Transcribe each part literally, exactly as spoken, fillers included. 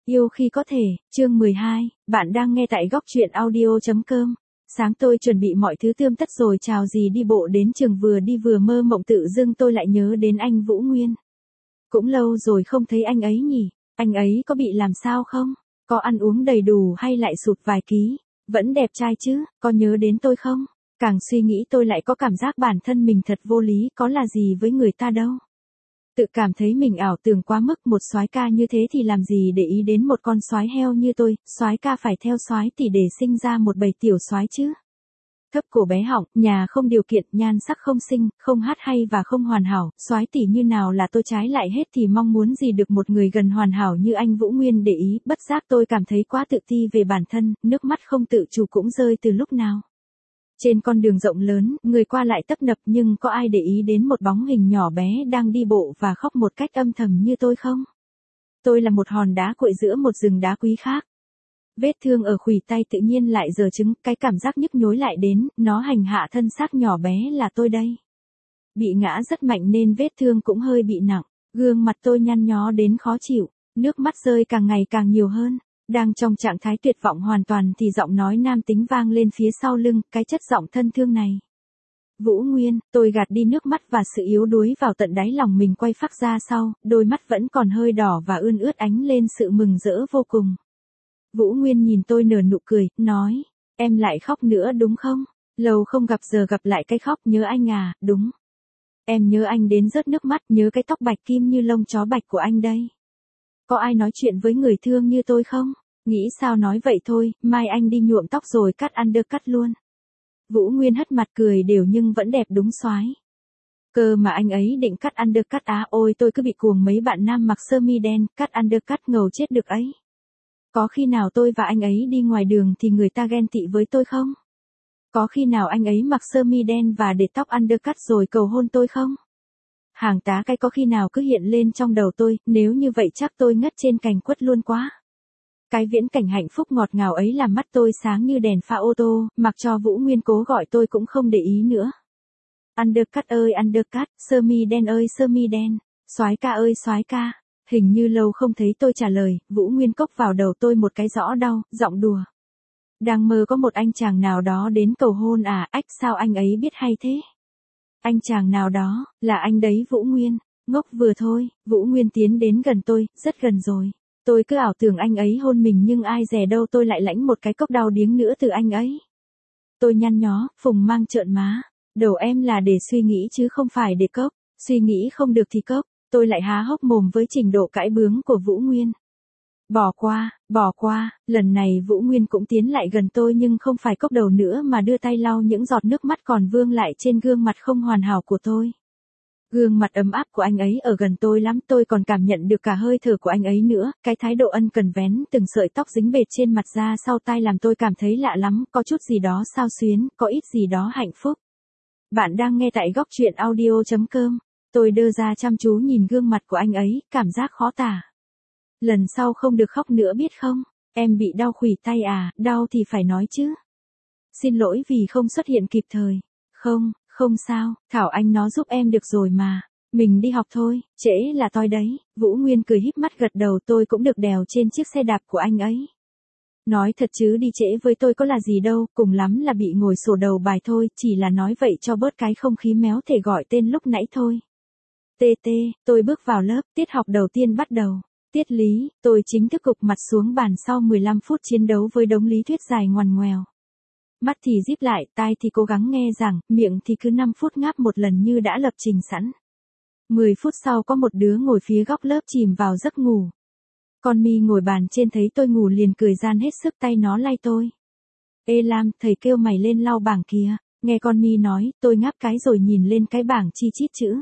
Yêu khi có thể, chương mười hai, bạn đang nghe tại góc truyện audio.com. Sáng tôi chuẩn bị mọi thứ tươm tất rồi chào dì đi bộ đến trường vừa đi vừa mơ mộng tự dưng tôi lại nhớ đến anh Vũ Nguyên. Cũng lâu rồi không thấy anh ấy nhỉ, anh ấy có bị làm sao không? Có ăn uống đầy đủ hay lại sụt vài ký? Vẫn đẹp trai chứ, có nhớ đến tôi không? Càng suy nghĩ tôi lại có cảm giác bản thân mình thật vô lý, có là gì với người ta đâu. Tự cảm thấy mình ảo tưởng quá mức, một soái ca như thế thì làm gì để ý đến một con soái heo như tôi, soái ca phải theo soái tỷ để sinh ra một bầy tiểu soái chứ. Thấp cổ bé họng, nhà không điều kiện, nhan sắc không xinh, không hát hay và không hoàn hảo, soái tỷ như nào là tôi trái lại hết thì mong muốn gì được một người gần hoàn hảo như anh Vũ Nguyên để ý, bất giác tôi cảm thấy quá tự ti về bản thân, nước mắt không tự chủ cũng rơi từ lúc nào. Trên con đường rộng lớn, người qua lại tấp nập nhưng có ai để ý đến một bóng hình nhỏ bé đang đi bộ và khóc một cách âm thầm như tôi không? Tôi là một hòn đá cuội giữa một rừng đá quý khác. Vết thương ở khuỷu tay tự nhiên lại giở trứng, cái cảm giác nhức nhối lại đến, nó hành hạ thân xác nhỏ bé là tôi đây. Bị ngã rất mạnh nên vết thương cũng hơi bị nặng, gương mặt tôi nhăn nhó đến khó chịu, nước mắt rơi càng ngày càng nhiều hơn. Đang trong trạng thái tuyệt vọng hoàn toàn thì giọng nói nam tính vang lên phía sau lưng, cái chất giọng thân thương này. Vũ Nguyên, tôi gạt đi nước mắt và sự yếu đuối vào tận đáy lòng mình quay phác ra sau, đôi mắt vẫn còn hơi đỏ và ươn ướt ánh lên sự mừng rỡ vô cùng. Vũ Nguyên nhìn tôi nở nụ cười, nói, em lại khóc nữa đúng không? Lâu không gặp giờ gặp lại cái khóc nhớ anh à, đúng. Em nhớ anh đến rớt nước mắt, nhớ cái tóc bạch kim như lông chó bạch của anh đây. Có ai nói chuyện với người thương như tôi không? Nghĩ sao nói vậy thôi, mai anh đi nhuộm tóc rồi cắt undercut luôn. Vũ Nguyên hất mặt cười đều nhưng vẫn đẹp đúng soái. Cơ mà anh ấy định cắt undercut á, ôi tôi cứ bị cuồng mấy bạn nam mặc sơ mi đen, cắt undercut ngầu chết được ấy. Có khi nào tôi và anh ấy đi ngoài đường thì người ta ghen tị với tôi không? Có khi nào anh ấy mặc sơ mi đen và để tóc undercut rồi cầu hôn tôi không? Hàng tá cái có khi nào cứ hiện lên trong đầu tôi, nếu như vậy chắc tôi ngất trên cành quất luôn quá. Cái viễn cảnh hạnh phúc ngọt ngào ấy làm mắt tôi sáng như đèn pha ô tô, mặc cho Vũ Nguyên cố gọi tôi cũng không để ý nữa. Undercut ơi undercut, sơ mi đen ơi sơ mi đen, soái ca ơi soái ca. Hình như lâu không thấy tôi trả lời, Vũ Nguyên cốc vào đầu tôi một cái rõ đau, giọng đùa. Đang mơ có một anh chàng nào đó đến cầu hôn à, ách sao anh ấy biết hay thế? Anh chàng nào đó, là anh đấy Vũ Nguyên, ngốc vừa thôi, Vũ Nguyên tiến đến gần tôi, rất gần rồi. Tôi cứ ảo tưởng anh ấy hôn mình nhưng ai dè đâu tôi lại lãnh một cái cốc đau điếng nữa từ anh ấy. Tôi nhăn nhó, phùng mang trợn má, đầu em là để suy nghĩ chứ không phải để cốc, suy nghĩ không được thì cốc, tôi lại há hốc mồm với trình độ cãi bướng của Vũ Nguyên. Bỏ qua, bỏ qua, lần này Vũ Nguyên cũng tiến lại gần tôi nhưng không phải cốc đầu nữa mà đưa tay lau những giọt nước mắt còn vương lại trên gương mặt không hoàn hảo của tôi. Gương mặt ấm áp của anh ấy ở gần tôi lắm, tôi còn cảm nhận được cả hơi thở của anh ấy nữa, cái thái độ ân cần vén từng sợi tóc dính bệt trên mặt ra sau tai làm tôi cảm thấy lạ lắm, có chút gì đó xao xuyến, có ít gì đó hạnh phúc. Bạn đang nghe tại góc truyện audio.com, tôi đơ ra chăm chú nhìn gương mặt của anh ấy, cảm giác khó tả. Lần sau không được khóc nữa biết không, em bị đau khuỷu tay à, đau thì phải nói chứ. Xin lỗi vì không xuất hiện kịp thời, không. Không sao, Thảo anh nó giúp em được rồi mà. Mình đi học thôi, trễ là toi đấy. Vũ Nguyên cười híp mắt gật đầu, tôi cũng được đèo trên chiếc xe đạp của anh ấy. Nói thật chứ đi trễ với tôi có là gì đâu, cùng lắm là bị ngồi sổ đầu bài thôi, chỉ là nói vậy cho bớt cái không khí méo thể gọi tên lúc nãy thôi. Tê tê, tôi bước vào lớp, tiết học đầu tiên bắt đầu. Tiết lý, tôi chính thức gục mặt xuống bàn sau mười lăm phút chiến đấu với đống lý thuyết dài ngoằn ngoèo. Mắt thì díp lại, tai thì cố gắng nghe giảng, miệng thì cứ năm phút ngáp một lần như đã lập trình sẵn. mười phút sau có một đứa ngồi phía góc lớp chìm vào giấc ngủ. Con Mi ngồi bàn trên thấy tôi ngủ liền cười gian hết sức tay nó lay tôi. Ê Lam, thầy kêu mày lên lau bảng kìa. Nghe con Mi nói, tôi ngáp cái rồi nhìn lên cái bảng chi chít chữ.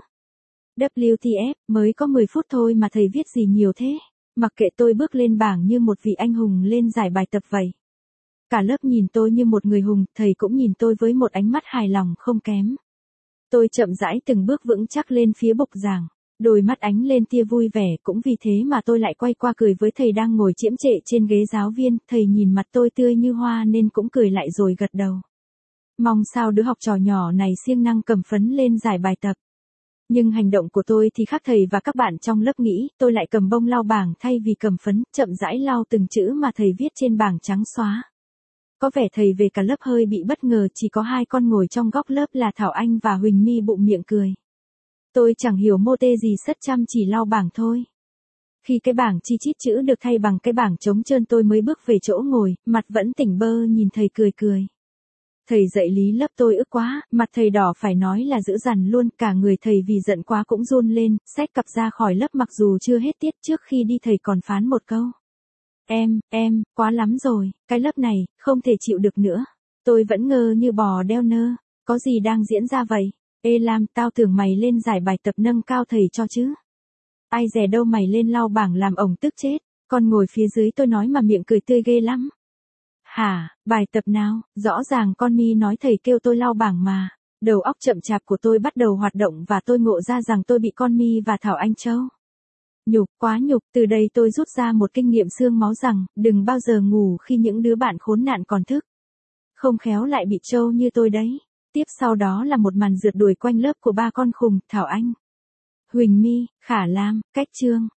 vê kép tê ép, mới có mười phút thôi mà thầy viết gì nhiều thế. Mặc kệ tôi bước lên bảng như một vị anh hùng lên giải bài tập vậy. Cả lớp nhìn tôi như một người hùng, thầy cũng nhìn tôi với một ánh mắt hài lòng không kém. Tôi chậm rãi từng bước vững chắc lên phía bục giảng, đôi mắt ánh lên tia vui vẻ, cũng vì thế mà tôi lại quay qua cười với thầy đang ngồi chiếm trệ trên ghế giáo viên, thầy nhìn mặt tôi tươi như hoa nên cũng cười lại rồi gật đầu. Mong sao đứa học trò nhỏ này siêng năng cầm phấn lên giải bài tập. Nhưng hành động của tôi thì khác thầy và các bạn trong lớp nghĩ, tôi lại cầm bông lau bảng thay vì cầm phấn, chậm rãi lau từng chữ mà thầy viết trên bảng trắng xóa. Có vẻ thầy về cả lớp hơi bị bất ngờ, chỉ có hai con ngồi trong góc lớp là Thảo Anh và Huỳnh My bụng miệng cười. Tôi chẳng hiểu mô tê gì, rất chăm chỉ lau bảng thôi. Khi cái bảng chi chít chữ được thay bằng cái bảng trống trơn tôi mới bước về chỗ ngồi, mặt vẫn tỉnh bơ nhìn thầy cười cười. Thầy dạy lý lớp tôi ức quá, mặt thầy đỏ phải nói là dữ dằn luôn, cả người thầy vì giận quá cũng run lên, xách cặp ra khỏi lớp mặc dù chưa hết tiết, trước khi đi thầy còn phán một câu. Em, em, quá lắm rồi, cái lớp này, không thể chịu được nữa. Tôi vẫn ngơ như bò đeo nơ, có gì đang diễn ra vậy? Ê Lam, tao tưởng mày lên giải bài tập nâng cao thầy cho chứ. Ai dè đâu mày lên lau bảng làm ổng tức chết, còn ngồi phía dưới tôi nói mà miệng cười tươi ghê lắm. Hả, bài tập nào, rõ ràng con My nói thầy kêu tôi lau bảng mà. Đầu óc chậm chạp của tôi bắt đầu hoạt động và tôi ngộ ra rằng tôi bị con My và Thảo Anh trâu. Nhục, quá nhục, từ đây tôi rút ra một kinh nghiệm xương máu rằng, đừng bao giờ ngủ khi những đứa bạn khốn nạn còn thức. Không khéo lại bị trâu như tôi đấy. Tiếp sau đó là một màn rượt đuổi quanh lớp của ba con khùng, Thảo Anh, Huỳnh My, Khả Lam, Cách Trương.